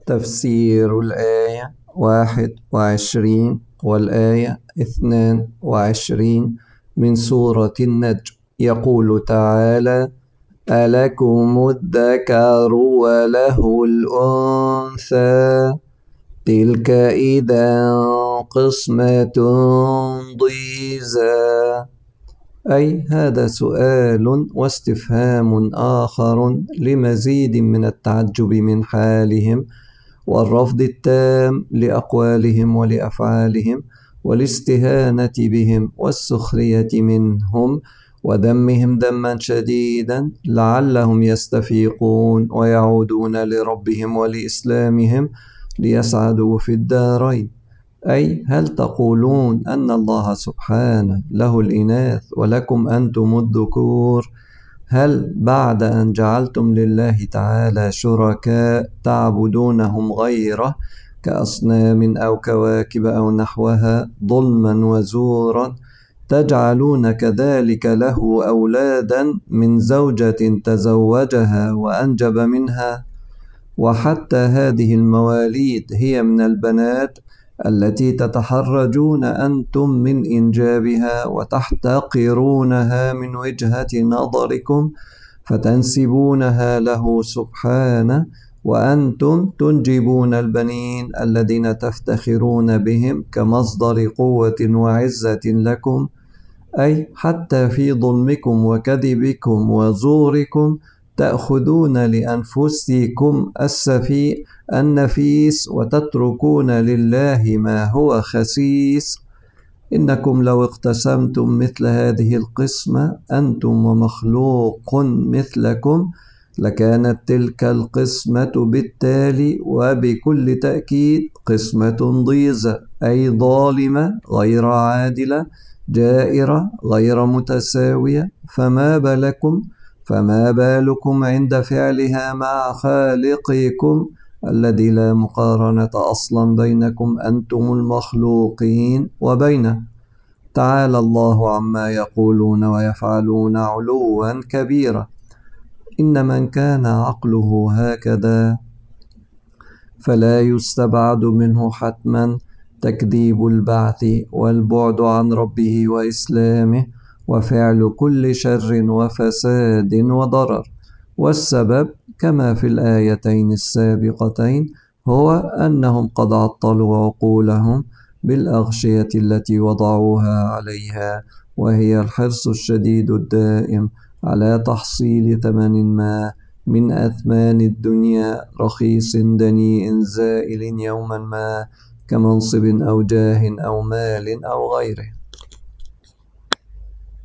تفسير الآية 21 والآية 22 من سورة النجم. يقول تعالى: ألكم الذكر وله الأنثى تلك إذا قسمة ضيزى. أي هذا سؤال واستفهام آخر لمزيد من التعجب من حالهم والرفض التام لأقوالهم ولأفعالهم والاستهانة بهم والسخرية منهم وذمهم ذما شديدا لعلهم يستفيقون ويعودون لربهم ولإسلامهم ليسعدوا في الدارين. أي هل تقولون أن الله سبحانه له الإناث ولكم أنتم الذكور؟ هل بعد أن جعلتم لله تعالى شركاء تعبدونهم غيره كأصنام أو كواكب أو نحوها ظلما وزورا تجعلون كذلك له أولادا من زوجة تزوجها وأنجب منها؟ وحتى هذه المواليد هي من البنات التي تتحرجون أنتم من إنجابها وتحتقرونها من وجهة نظركم فتنسبونها له سبحانه، وأنتم تنجبون البنين الذين تفتخرون بهم كمصدر قوة وعزة لكم. أي حتى في ظلمكم وكذبكم وزوركم تأخذون لأنفسكم النفيس وتتركون لله ما هو خسيس. إنكم لو اقتسمتم مثل هذه القسمة أنتم ومخلوق مثلكم لكانت تلك القسمة بالتالي وبكل تأكيد قسمة ضيزة، أي ظالمة غير عادلة جائرة غير متساوية. فما بالكم عند فعلها مع خالقكم الذي لا مقارنة أصلا بينكم أنتم المخلوقين وبينه. تعالى الله عما يقولون ويفعلون علوا كبيرا. إن من كان عقله هكذا فلا يستبعد منه حتما تكذيب البعث والبعد عن ربه وإسلامه وفعل كل شر وفساد وضرر. والسبب كما في الآيتين السابقتين هو أنهم قد عطلوا عقولهم بالأغشية التي وضعوها عليها، وهي الحرص الشديد الدائم على تحصيل ثمن ما من أثمان الدنيا رخيص دنيء زائل يوما ما كمنصب أو جاه أو مال أو غيره.